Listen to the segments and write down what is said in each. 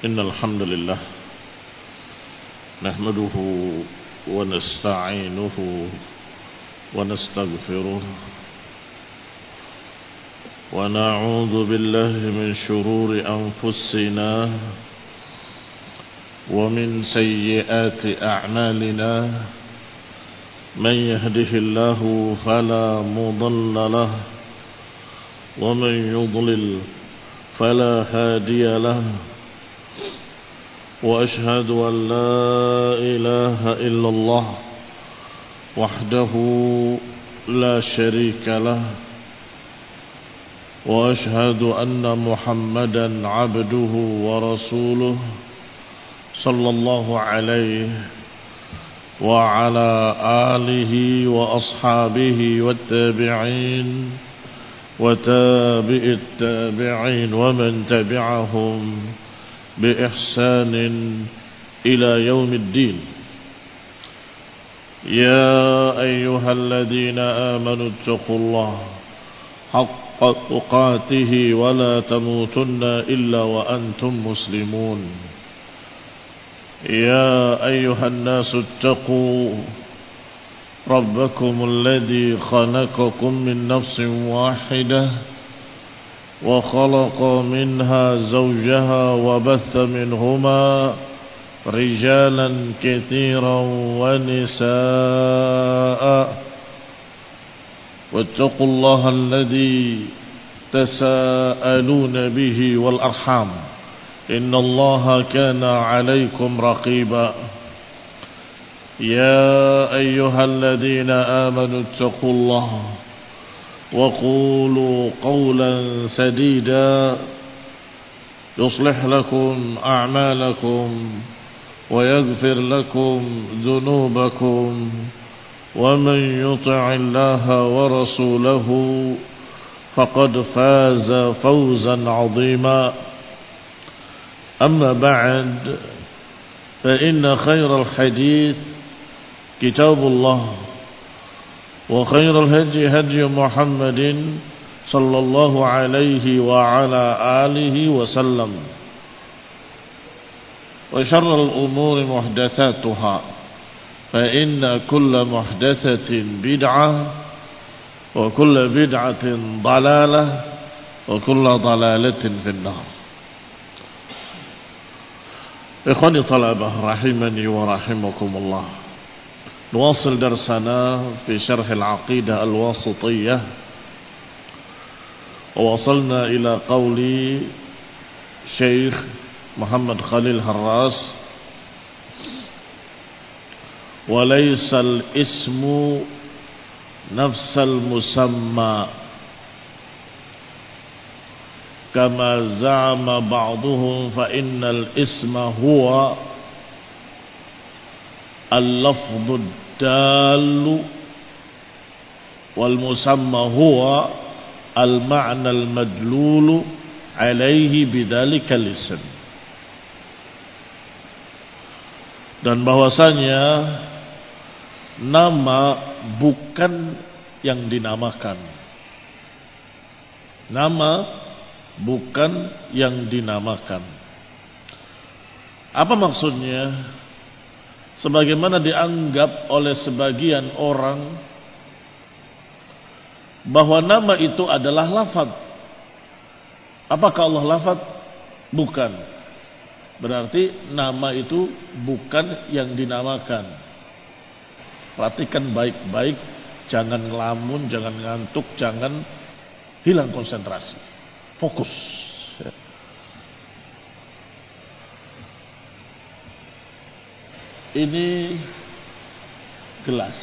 إن الحمد لله نحمده ونستعينه ونستغفره ونعوذ بالله من شرور أنفسنا ومن سيئات أعمالنا من يهده الله فلا مضل له ومن يضلل فلا هادي له وأشهد أن لا إله إلا الله وحده لا شريك له وأشهد أن محمدا عبده ورسوله صلى الله عليه وعلى آله وأصحابه والتابعين وتابع التابعين ومن تبعهم بإحسان إلى يوم الدين. يا أيها الذين آمنوا اتقوا الله حق تقاته ولا تموتن إلا وأنتم مسلمون. يا أيها الناس اتقوا ربكم الذي خلقكم من نفس واحدة وخلق منها زوجها وبث منهما رجالا كثيرا ونساء واتقوا الله الذي تساءلون به والأرحام إن الله كان عليكم رقيبا. يا أيها الذين آمنوا اتقوا الله وقولوا قولا سديدا يصلح لكم أعمالكم ويغفر لكم ذنوبكم ومن يطع الله ورسوله فقد فاز فوزا عظيما. أما بعد فإن خير الحديث كتاب الله وخير الهدي هدي محمد صلى الله عليه وعلى آله وسلم وشر الأمور محدثاتها فإن كل محدثة بدعة وكل بدعة ضلالة وكل ضلالة في النار. إخواني طلبة رحمني ورحمكم الله. نواصل درسنا في شرح العقيدة الواسطية ووصلنا إلى قول شيخ محمد خليل هراس وليس الاسم نفس المسمى كما زعم بعضهم فإن الاسم هو اللفظ الدال والمسمى هو المعنى المدلول عليه بذلك الاسم. Dan bahwasanya nama bukan yang dinamakan. Nama bukan yang dinamakan. Apa maksudnya? Sebagaimana dianggap oleh sebagian orang bahwa nama itu adalah lafaz. Apakah Allah lafaz? Bukan. Berarti nama itu bukan yang dinamakan. Perhatikan baik-baik, jangan ngelamun, jangan ngantuk, jangan hilang konsentrasi. Fokus. Ini gelas.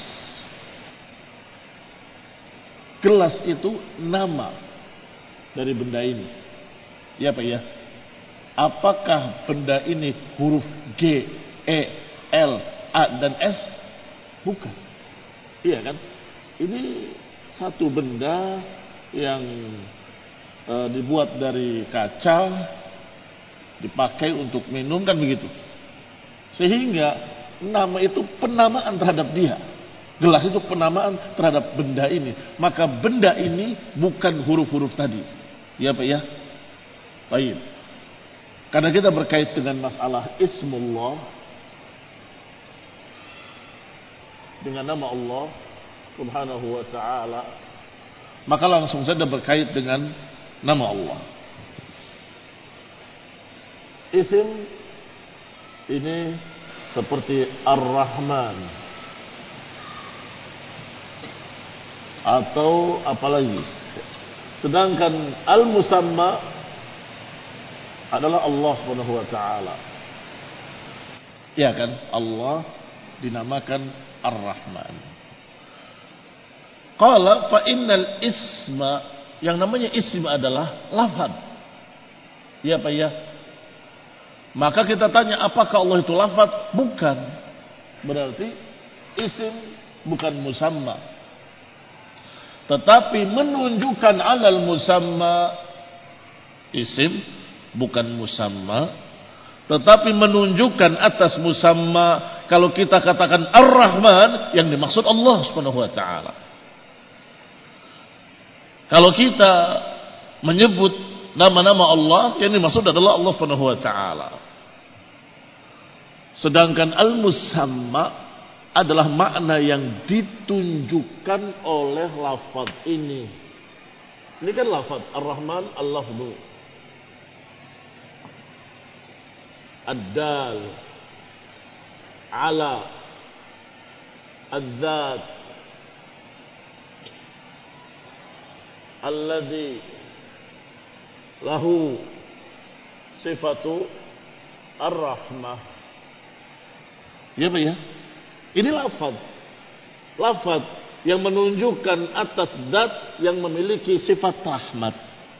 Gelas itu nama dari benda ini. Ya Pak ya. Apakah benda ini huruf G, E, L, A dan S? Bukan. Iya kan? Ini satu benda yang dibuat dari kaca, dipakai untuk minum kan begitu. Sehingga nama itu penamaan terhadap dia. Gelas itu penamaan terhadap benda ini. Maka benda ini bukan huruf-huruf tadi. Ya Pak ya? Baik. Karena kita berkait dengan masalah ismullah, dengan nama Allah subhanahu wa ta'ala, maka langsung saja berkait dengan nama Allah. Isim ini seperti Ar-Rahman atau apalagi. Sedangkan Al-Musamma adalah Allah subhanahu wa ta'ala. Ya kan? Allah dinamakan Ar-Rahman. Qala fa innal isma, yang namanya isim adalah lafaz. Ya Pak ya? Maka kita tanya, apakah Allah itu lafaz? Bukan. Berarti isim bukan musamma. Tetapi menunjukkan alal musamma. Isim bukan musamma, tetapi menunjukkan atas musamma. Kalau kita katakan Ar-Rahman, yang dimaksud Allah Subhanahu wa taala. Kalau kita menyebut nama-nama Allah, yang dimaksud adalah Allah Subhanahu wa taala. Sedangkan al-musamma adalah makna yang ditunjukkan oleh lafaz ini. Ini kan lafaz Ar-Rahman, al-lafzu. Ad-dal ala ad-dzat alladhi lahu sifatu ar-rahmah. Ya Pak ya? Ini lafaz. Lafaz yang menunjukkan atas zat yang memiliki sifat rahmat.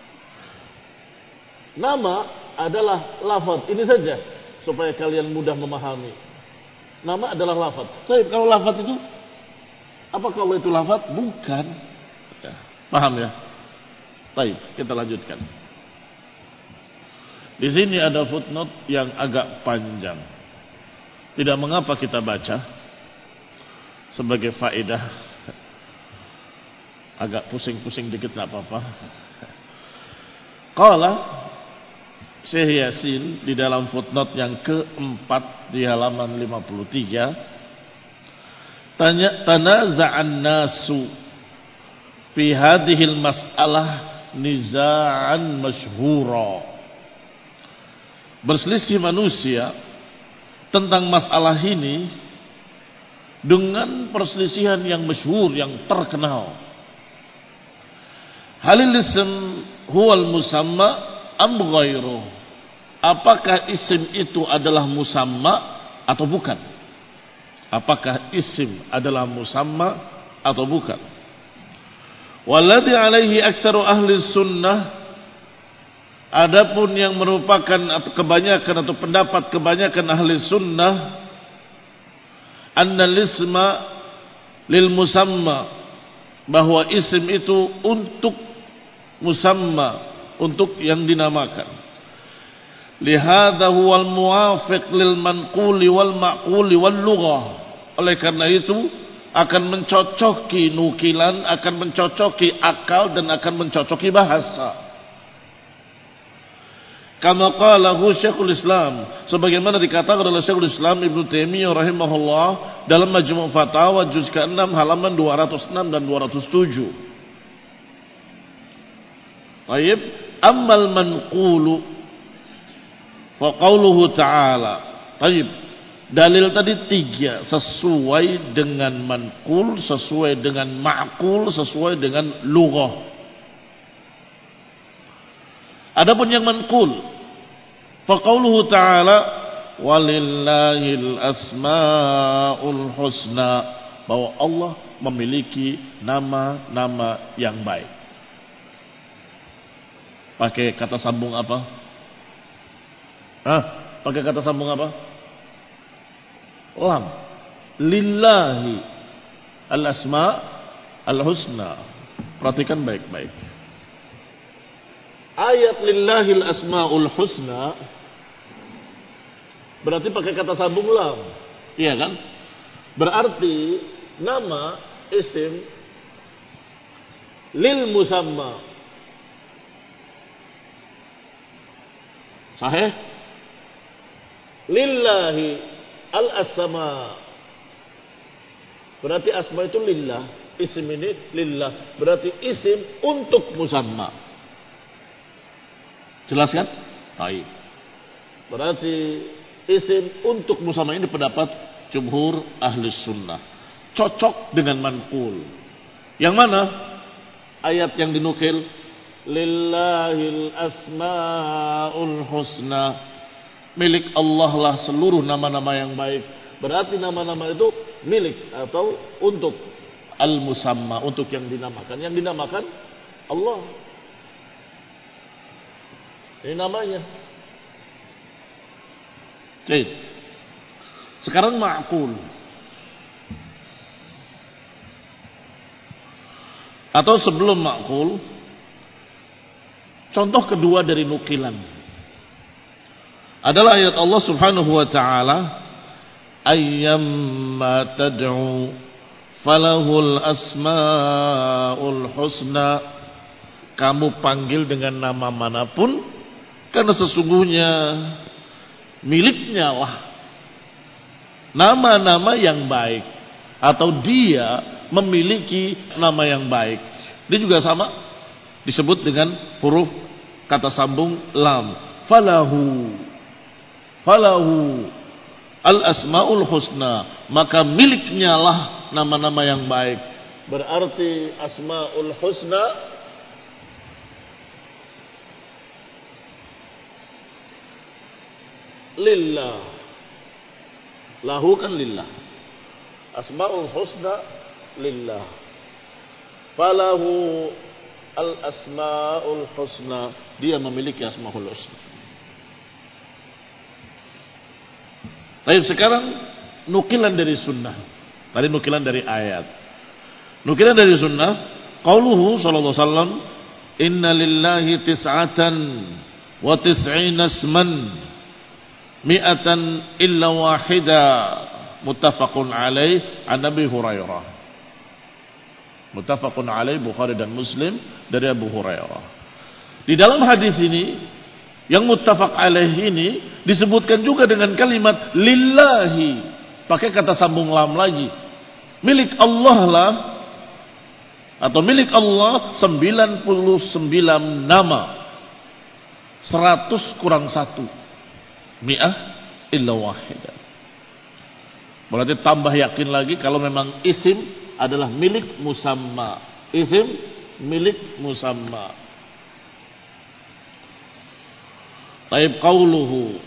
Nama adalah lafaz. Ini saja supaya kalian mudah memahami. Nama adalah lafaz. Tapi kalau lafaz itu, apakah Allah itu lafaz? Bukan. Ya, paham ya? Baik, kita lanjutkan. Di sini ada footnote yang agak panjang. Tidak mengapa kita baca sebagai faedah. Agak pusing-pusing dikit enggak apa-apa. Qala Syekh Yasin di dalam footnote yang keempat di halaman 53, tanaza'an nasu fi hadhil mas'alah niza'an masyhura. Berselisih manusia tentang masalah ini dengan perselisihan yang masyhur, yang terkenal. Halil ism huwal musamma am ghairu? Apakah isim itu adalah musamma atau bukan? Apakah isim adalah musamma atau bukan? Walladhi alaihi aktsaru ahli sunnah, adapun yang merupakan atau kebanyakan atau pendapat kebanyakan ahli sunnah, annal isma lil musamma, bahwa isim itu untuk musamma, untuk yang dinamakan. Lihada huwal muwafiq lil manquli wal ma'quli wal lughah. Oleh karena itu akan mencocoki nukilan, akan mencocoki akal dan akan mencocoki bahasa. Kama qalahu Syekhul Islam, sebagaimana dikatakan oleh Syekhul Islam Ibnu Taimiyah rahimahullah dalam Majmu' Fatawa juz ke-6 halaman 206 dan 207. Baik, ammal manqulu fa qauluhu ta'ala. Baik, dalil tadi 3, sesuai dengan manqul, sesuai dengan ma'qul, sesuai dengan lughah. Adapun yang manqul, fa qauluhu ta'ala walillahil asmaul husna, bahwa Allah memiliki nama-nama yang baik. Pakai kata sambung apa? Pakai kata sambung apa? Lam. Lillahi al-asma al-husna. Perhatikan baik-baik. Ayat lillahi al-asmaul husna berarti pakai kata sambung lam. Iya kan? Berarti nama isim lil musamma. Sahih? Lillahi al-asma. Berarti asma itu lillah. Isim ini lillah. Berarti isim untuk musamma. Jelas kan? Baik. Berarti isim untuk musamma ini pendapat jumhur ahli sunnah. Cocok dengan manqul. Yang mana? Ayat yang dinukil. Lillahil asma'ul husna. Milik Allah lah seluruh nama-nama yang baik. Berarti nama-nama itu milik atau untuk al-musamma, untuk yang dinamakan. Yang dinamakan Allah. Ini namanya. Oke. Sekarang ma'qul. Atau sebelum ma'qul, contoh kedua dari nukilan adalah ayat Allah Subhanahu wa taala, ayyamma tad'u falahul asmaul husna. Kamu panggil dengan nama manapun, karena sesungguhnya miliknya lah nama-nama yang baik, atau dia memiliki nama yang baik. Dia juga sama disebut dengan huruf kata sambung lam. Falahu al-asmaul husna, maka miliknya lah nama-nama yang baik. Berarti asmaul husna lillah. Lahu kan lillah. Asmaul husna lillah. Falahu al-asmaul husna, dia memiliki asmaul husna. Baik, sekarang nukilan dari sunnah. Tadi nukilan dari ayat. Nukilan dari sunnah, qauluhu sallallahu alaihi wasallam, inna lillahi tis'atan wa tis'ina isman mi'atan illa wahida, muttafaqun alaih an Abi Hurairah. Muttafaqun alaih Bukhari dan Muslim dari Abu Hurairah. Di dalam hadis ini yang muttafaq alaih ini disebutkan juga dengan kalimat lillahi, pakai kata sambung lam lagi. Milik Allah lah, atau milik Allah 99 nama, 100 kurang 1, mi'ah illa wahidah. Berarti tambah yakin lagi kalau memang isim adalah milik musamma. Isim milik musamma. Taib qauluhu,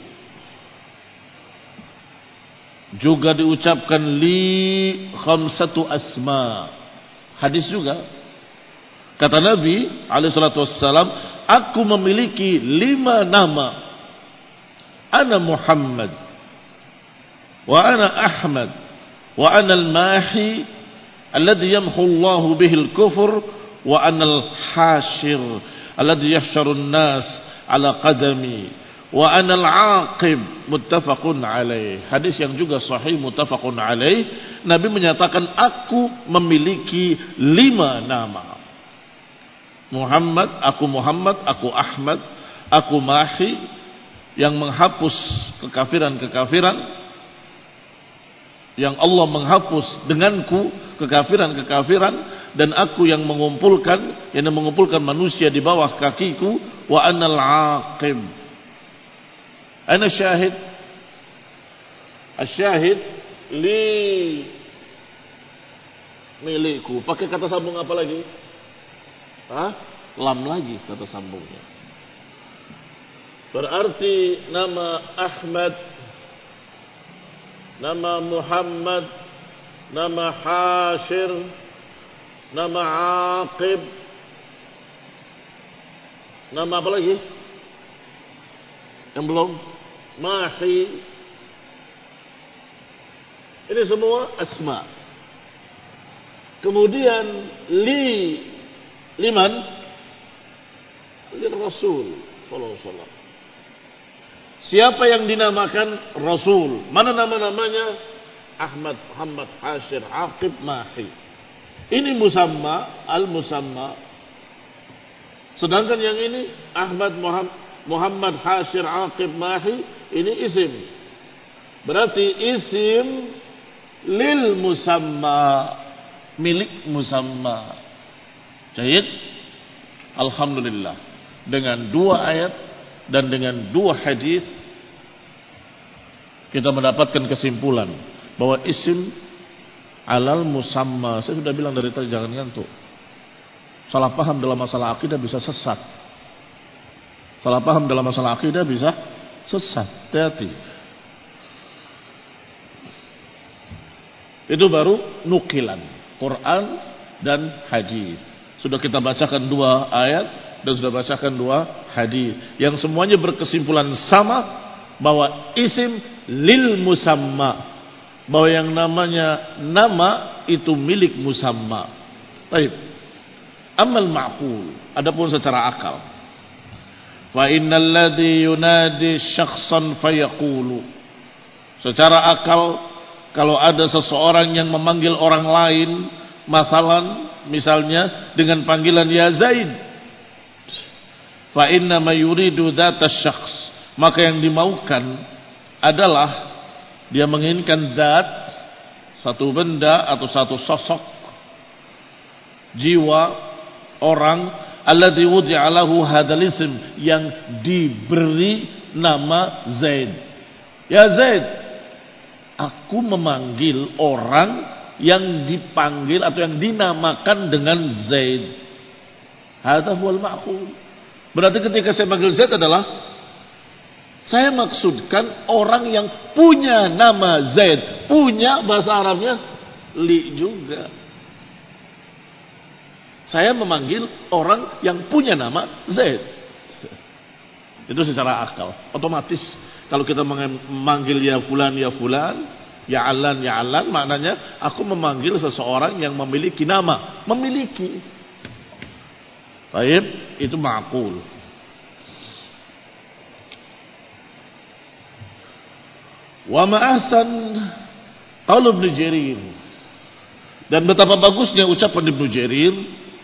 juga diucapkan li khamsatu asma. Hadis juga. Kata Nabi alaihi salatu wassalam, aku memiliki 5 nama. Ana Muhammad, wa ana Ahmad, wa ana al-mahi alladhi yamhu Allahu bihi al-kufr, wa ana al-hashir alladhi yahsharu an-nas ala qadami, wa ana al-aqib, muttafaqun alaih. Hadis yang juga sahih, muttafaqun alaih. Nabi menyatakan aku memiliki 5 nama. Muhammad, aku Ahmad, aku Mahi, yang menghapus kekafiran-kekafiran, yang Allah menghapus denganku kekafiran-kekafiran, dan aku yang mengumpulkan manusia di bawah kakiku, wa anal aqib. Ana syahid. Asyahid li, milikku. Pakai kata sambung apa lagi? Lam lagi kata sambungnya. Berarti nama Ahmad, nama Muhammad, nama Hashir, nama Aqib, nama apa lagi? Yang belum? Mahi. Ini semua asma. Kemudian liman? Rasul sallallahu alaihi wasallam. Siapa yang dinamakan Rasul? Mana nama-namanya? Ahmad, Muhammad, Hashir, Aqib, Mahi. Ini musamma, al-musamma. Sedangkan yang ini Ahmad, Muhammad, Hashir, Aqib, Mahi, ini isim. Berarti isim lil musamma, milik musamma. Jahid. Alhamdulillah. Dengan 2 ayat dan dengan 2 hadis kita mendapatkan kesimpulan bahwa isim alal musamma. Saya sudah bilang dari tadi jangan ngantuk. Salah paham dalam masalah akidah bisa sesat. Salah paham dalam masalah akidah bisa sesat. Hati-hati. Itu baru nukilan Quran dan hadis. Sudah kita bacakan 2 ayat dan sudah bacakan 2 hadis yang semuanya berkesimpulan sama bahwa isim lil musamma, bahwa yang namanya nama itu milik musamma. Baik. Amal ma'qul, adapun secara akal. Fa innal ladzi yunadi syakhsan fayaqulu. Secara akal, kalau ada seseorang yang memanggil orang lain, misalnya dengan panggilan ya Zaid, fa inna ma yuridu dzata syakhs, maka yang dimaukan adalah dia menginginkan zat, satu benda atau satu sosok, jiwa, orang, alladzi wudi'a lahu hadzal ism, yang diberi nama Zaid. Ya Zaid, aku memanggil orang yang dipanggil atau yang dinamakan dengan Zaid. Hadza huwal ma'qul. Berarti ketika saya panggil Zaid adalah saya maksudkan orang yang punya nama Zaid. Punya bahasa Arabnya li juga. Saya memanggil orang yang punya nama Zaid. Itu secara akal. Otomatis kalau kita memanggil ya fulan, ya alan, maknanya aku memanggil seseorang yang memiliki nama. Memiliki. Baik, itu ma'qul. Wa ma'asan qaul Ibnu Jarir, dan betapa bagusnya ucapan Ibnu Jarir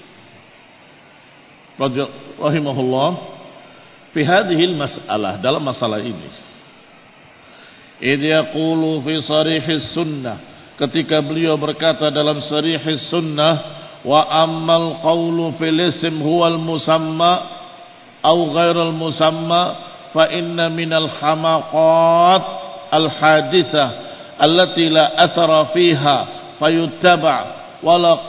rahimahullah fi hadhihi al-mas'alah, dalam masalah ini. Idh yaqulu fi sarihis sunnah, ketika beliau berkata dalam sarihis sunnah, wa ammal qawlu fil ism huwal musamma aw ghairal musamma fa inna minal hamaqat al-hadithah allati la athara fiha fayuttaba' wala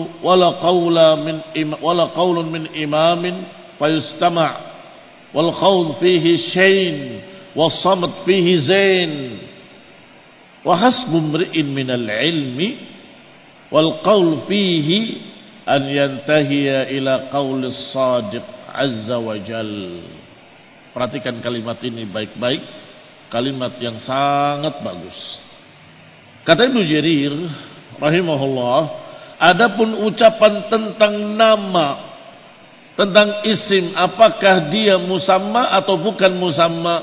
qawlun min imamin fayustama' wal qawl fihi shayn was samt fihi zain wa hasbu imri'in min al-ilmi wal qawl fihi an yantahiya ila qawli as-sadiq azza wa jal. Perhatikan kalimat ini baik-baik. Kalimat yang sangat bagus. Kata Ibnu Jarir rahimahullah, adapun ucapan tentang nama, tentang isim, apakah dia musamma atau bukan musamma,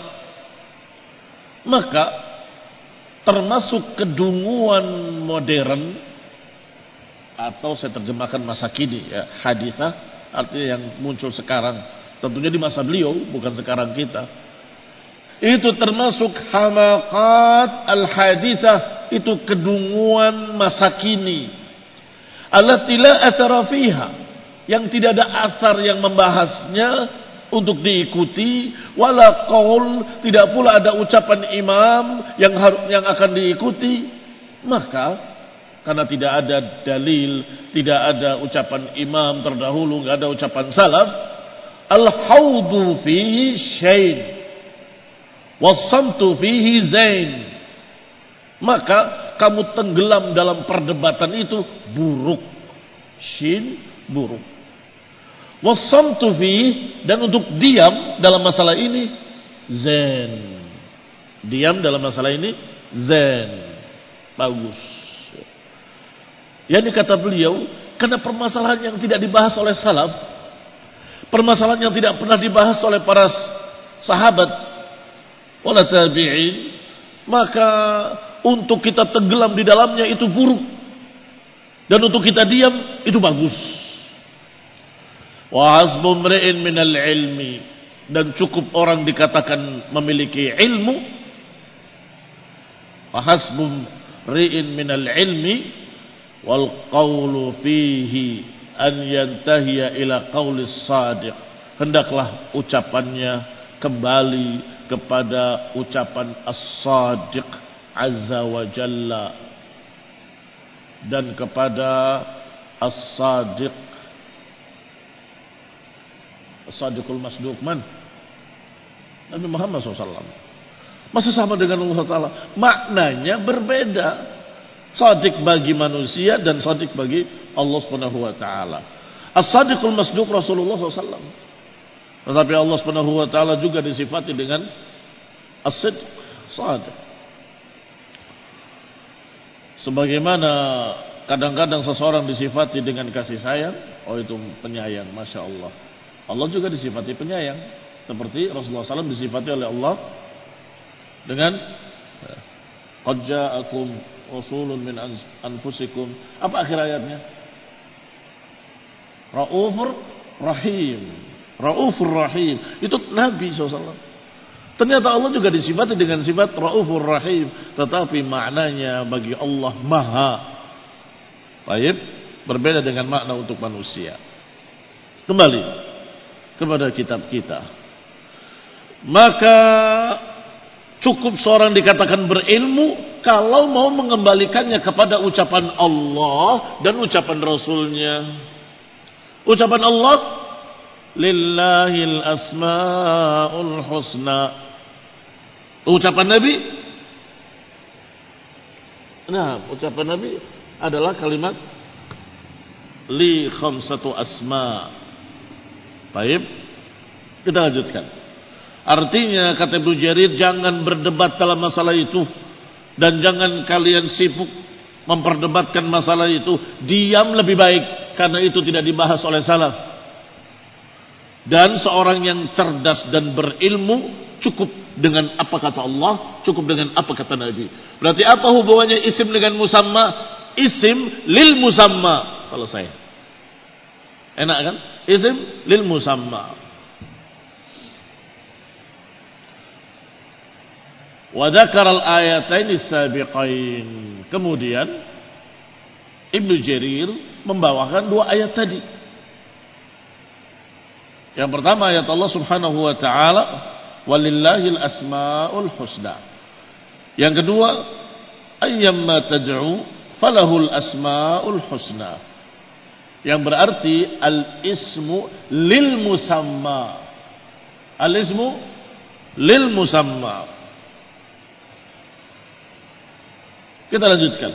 maka termasuk kedunguan modern, atau saya terjemahkan masa kini ya, hadithah, artinya yang muncul sekarang, tentunya di masa beliau, bukan sekarang kita. Itu termasuk hamaqat al-hadithah, itu kedunguan masa kini. Allati la athara fiha, yang tidak ada athar yang membahasnya untuk diikuti, wala qaul, tidak pula ada ucapan imam yang akan diikuti. Maka karena tidak ada dalil, tidak ada ucapan imam terdahulu, enggak ada ucapan salaf, al-haudu fihi syain wasamtu fihi zain, maka kamu tenggelam dalam perdebatan itu buruk. Shin, buruk. Wasamtu fihi, dan untuk diam dalam masalah ini zain. Diam dalam masalah ini zain, bagus. Yani kata beliau, karena permasalahan yang tidak dibahas oleh salaf, permasalahan yang tidak pernah dibahas oleh para sahabat wala tabi'in, maka untuk kita tenggelam di dalamnya itu buruk, dan untuk kita diam itu bagus. Wa hasbu mri'in minal ilmi, dan cukup orang dikatakan memiliki ilmu, Fahasbum ri'in minal ilmi wal qawlu fihi an yantahiya ila qawlis sadiq. Hendaklah ucapannya kembali kepada ucapan as-sadiq azza wa jalla dan kepada as-sadiq as-sadiqul masduq man Nabi Muhammad SAW. Masih sama dengan Allah Ta'ala, maknanya berbeda. Sadiq bagi manusia dan sadiq bagi Allah Subhanahu wa taala. As-sadiqul masduq Rasulullah SAW. Tetapi Allah Subhanahu wa taala juga disifati dengan as-sidq, sadiq. Sebagaimana kadang-kadang seseorang disifati dengan kasih sayang, oh itu penyayang, Masya Allah. Allah juga disifati penyayang, seperti Rasulullah SAW disifati oleh Allah dengan qad ja'akum rasulun min anfusikum. Apa akhir ayatnya? Raufur Rahim. Raufur Rahim. Itu Nabi SAW. Ternyata Allah juga disifati dengan sifat Raufur Rahim, tetapi maknanya bagi Allah Maha. Baik, berbeda dengan makna untuk manusia. Kembali kepada kitab kita. Maka cukup seorang dikatakan berilmu kalau mau mengembalikannya kepada ucapan Allah dan ucapan Rasulnya. Ucapan Allah, Lillahil asma'ul husna. Ucapan Nabi, ucapan Nabi adalah kalimat li khamsatu asma. Baik, kita lanjutkan. Artinya kata Ibnu Jarir, jangan berdebat dalam masalah itu dan jangan kalian sibuk memperdebatkan masalah itu. Diam lebih baik, karena itu tidak dibahas oleh salaf. Dan seorang yang cerdas dan berilmu cukup dengan apa kata Allah, cukup dengan apa kata Nabi. Berarti apa hubungannya isim dengan musamma? Isim lil musamma. Selesai. Enak kan? Isim lil musamma. Wa dzakara al-ayatayn as-sabiqain. Kemudian Ibnu Jarir membawakan dua ayat tadi. Yang pertama ayat Allah Subhanahu wa taala, walillahil asmaul husna. Yang kedua, ayyamma tad'u falahul asmaul husna. Yang berarti al-ismu lil musamma. Al-ismu lil musamma. Kita lanjutkan.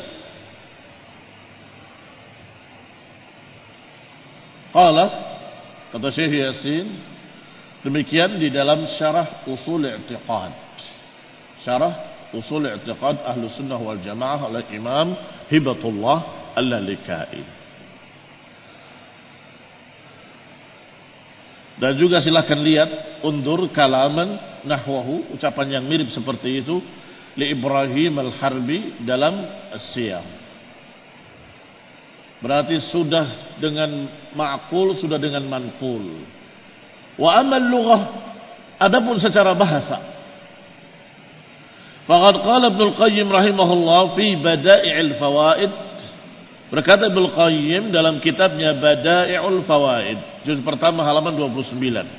Qala, kata Syekh Yasin, demikian di dalam syarah usul i'tiqad. Syarah usul i'tiqad Ahlus Sunnah wal Jamaah oleh Imam Hibatullah Al-Lalikai. Dan juga silakan lihat undur kalaman nahwahu, ucapan yang mirip seperti itu li Ibrahim Al-Harbi dalam As-Siyam. Berarti sudah dengan ma'qul, sudah dengan manqul. Wa amal lughah, adapun secara bahasa. Faqad qala Ibnu Al-Qayyim rahimahullah fi Bada'i'il Fawaid. Berkata Ibnu Al-Qayyim dalam kitabnya Bada'i'ul Fawaid, juz pertama halaman 29.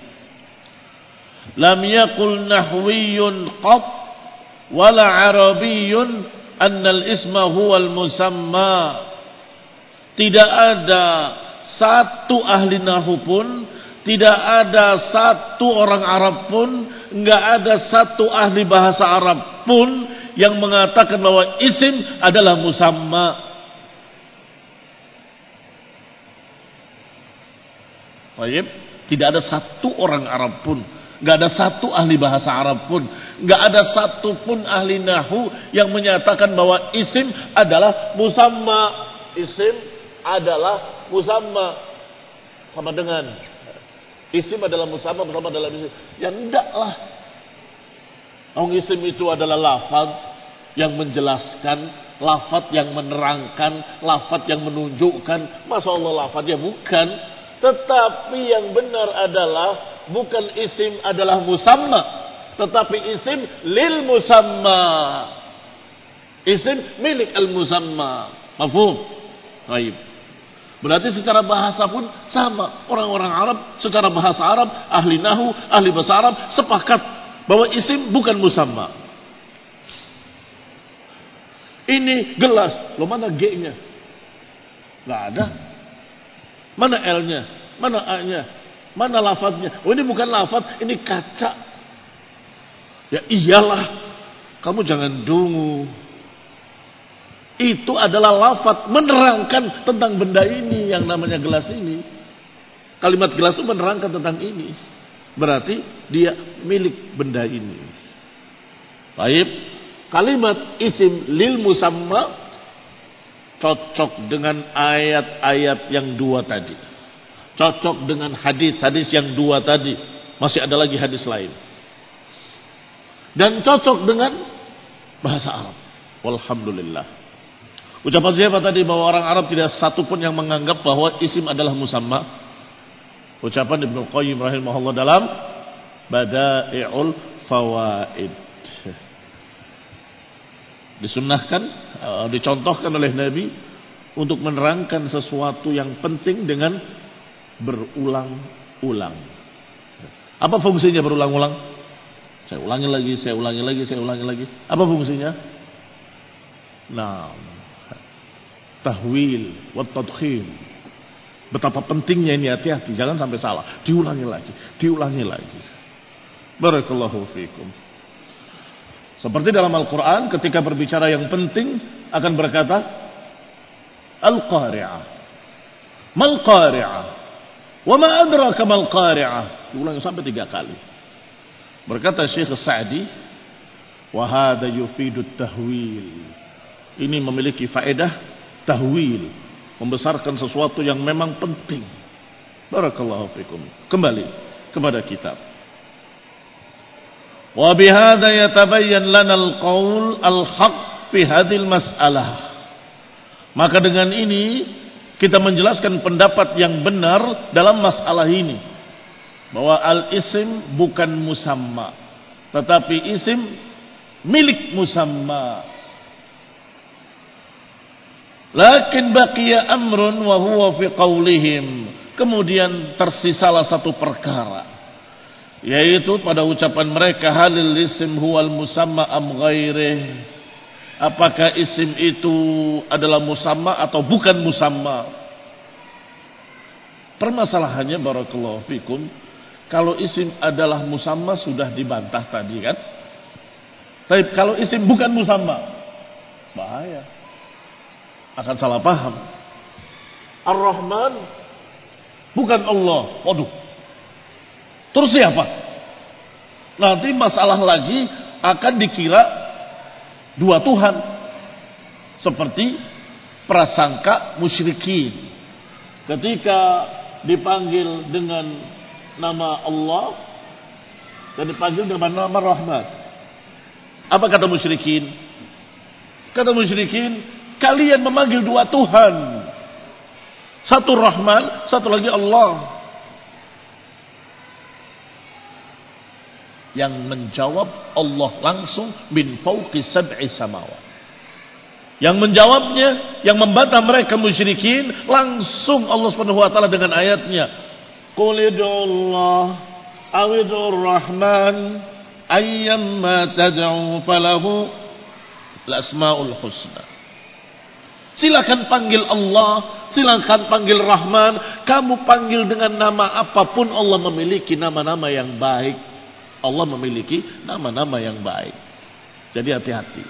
Lam yaqul nahwiyyun qat wala arabiyyun anna al-isma huwa al-musamma. Tidak ada satu ahli nahwu pun, tidak ada satu orang Arab pun, enggak ada satu ahli bahasa Arab pun yang mengatakan bahwa isim adalah musamma. Baik, tidak ada satu orang Arab pun, enggak ada satu ahli bahasa Arab pun, enggak ada satu pun ahli nahwu yang menyatakan bahwa isim adalah musamma. Isim adalah musamma, sama dengan isim adalah musamma, musamma adalah isim. Ya endaklah. Isim itu adalah lafaz yang menjelaskan, lafaz yang menerangkan, lafaz yang menunjukkan. Masa Allah lafaznya bukan. Tetapi yang benar adalah bukan isim adalah musamma, tetapi isim lil musamma. Isim milik al-musamma. Mafhum? Baik. Berarti secara bahasa pun sama. Orang-orang Arab secara bahasa Arab, ahli nahu, ahli bahasa Arab sepakat bahwa isim bukan musamma. Ini gelas. Loh, mana G-nya? Nggak ada. Mana L-nya? Mana A-nya? Mana lafadznya? Oh, ini bukan lafadz, ini kaca. Ya iyalah. Kamu jangan dungu. Itu adalah lafadz menerangkan tentang benda ini yang namanya gelas ini. Kalimat gelas itu menerangkan tentang ini. Berarti dia milik benda ini. Baik. Kalimat isim lil musamma cocok dengan ayat-ayat yang dua tadi. Cocok dengan hadis-hadis yang dua tadi. Masih ada lagi hadis lain. Dan cocok dengan bahasa Arab. Walhamdulillah. Ucapan siapa tadi bahwa orang Arab tidak satu pun yang menganggap bahwa isim adalah musamma? Ucapan Ibnu Qayyim rahimahullah dalam Bada'i'ul Fawaid. Disunnahkan, dicontohkan oleh Nabi untuk menerangkan sesuatu yang penting dengan berulang-ulang. Apa fungsinya berulang-ulang? Saya ulangi lagi, saya ulangi lagi, saya ulangi lagi. Apa fungsinya? Nah, tahwil wa tadkhim. Betapa pentingnya ini, hati-hati jangan sampai salah. Diulangi lagi, diulangi lagi. Barakallahu fikum. Seperti dalam Al-Qur'an ketika berbicara yang penting akan berkata Al-Qari'ah. Mal Qari'ah? Wa ma adraka mal Qari'ah? Diulangi sampai 3 kali. Berkata Syekh Sa'di, wa hadha yufidu tahwil. Ini memiliki faedah tahwil, membesarkan sesuatu yang memang penting. Barakallahu fikum. Kembali kepada kitab. Wa bihadza yatabayyan lana al-qaul al-haq fi hadhil mas'alah. Maka dengan ini kita menjelaskan pendapat yang benar dalam masalah ini, bahwa al-isim bukan musamma, tetapi isim milik musamma. Lakin baqiya amrun wa huwa fi qaulihim. Kemudian tersisalah satu perkara, yaitu pada ucapan mereka, halil isim huwal musamma am ghairih. Apakah isim itu adalah musamma atau bukan musamma? Permasalahannya barakallahu fikum, kalau isim adalah musamma sudah dibantah tadi kan? Tapi kalau isim bukan musamma, bahaya. Akan salah paham. Ar-Rahman bukan Allah. Waduh. Terus siapa? Nanti masalah lagi akan dikira dua Tuhan. Seperti prasangka musyrikin. Ketika dipanggil dengan nama Allah dan dipanggil dengan nama Rahman. Apa kata musyrikin? Kata musyrikin, kalian memanggil dua Tuhan. Satu Rahman, satu lagi Allah. Yang menjawab Allah langsung min fauqi sab'i samawat. Yang menjawabnya, yang membantah mereka musyrikin, langsung Allah Subhanahu wa taala dengan ayatnya, qul ud'ullah aw ud'ur rahman ayyamma tad'u falahu al-asmaul husna. Silakan panggil Allah, silakan panggil Rahman, kamu panggil dengan nama apapun, Allah memiliki nama-nama yang baik. Allah memiliki nama-nama yang baik. Jadi hati-hati.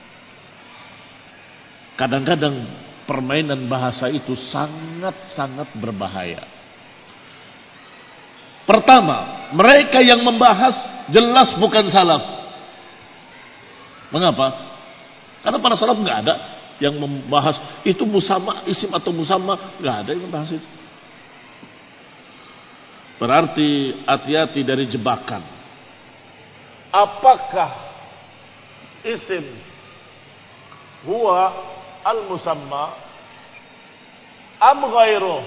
Kadang-kadang permainan bahasa itu sangat-sangat berbahaya. Pertama, mereka yang membahas jelas bukan salaf. Mengapa? Karena para salaf nggak ada yang membahas itu musamma, isim atau musamma, nggak ada yang membahas itu. Berarti hati-hati dari jebakan. Apakah isim huwa al-musamma am ghairuh?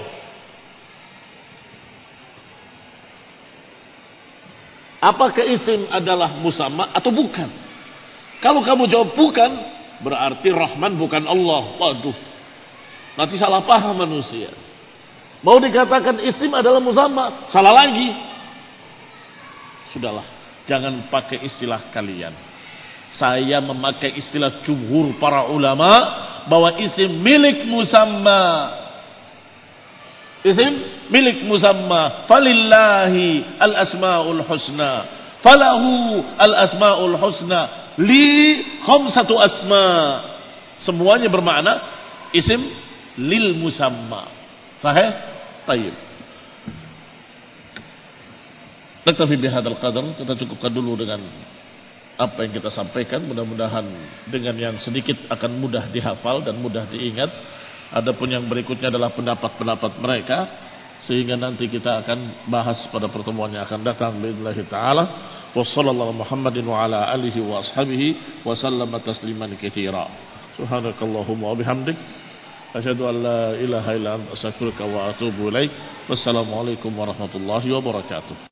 Apakah isim adalah musamma atau bukan? Kalau kamu jawab bukan, berarti Rahman bukan Allah. Waduh, nanti salah paham manusia. Mau dikatakan isim adalah musamma, salah lagi. Sudahlah, jangan pakai istilah kalian. Saya memakai istilah jumhur para ulama bahwa isim milik musamma. Isim milik musamma. Falillahi al-asma'ul husna. Falahu al-asma'ul husna. Li khamsatu asma. Semuanya bermakna isim lil musamma. Sahih? Tayyib. Naktafi bihadzal qadar. Kita cukupkan dulu dengan apa yang kita sampaikan. Mudah-mudahan dengan yang sedikit akan mudah dihafal dan mudah diingat. Adapun yang berikutnya adalah pendapat-pendapat mereka, sehingga nanti kita akan bahas pada pertemuan yang akan datang billahi taala. Wassallallahu Muhammadin wa ala alihi wa ashabihi wa sallama tasliman katsira. Subhanakallahumma wa bihamdik asyhadu an la ilaha illa anta astaghfiruka wa atubu ilaik. Wassalamualaikum warahmatullahi wabarakatuh.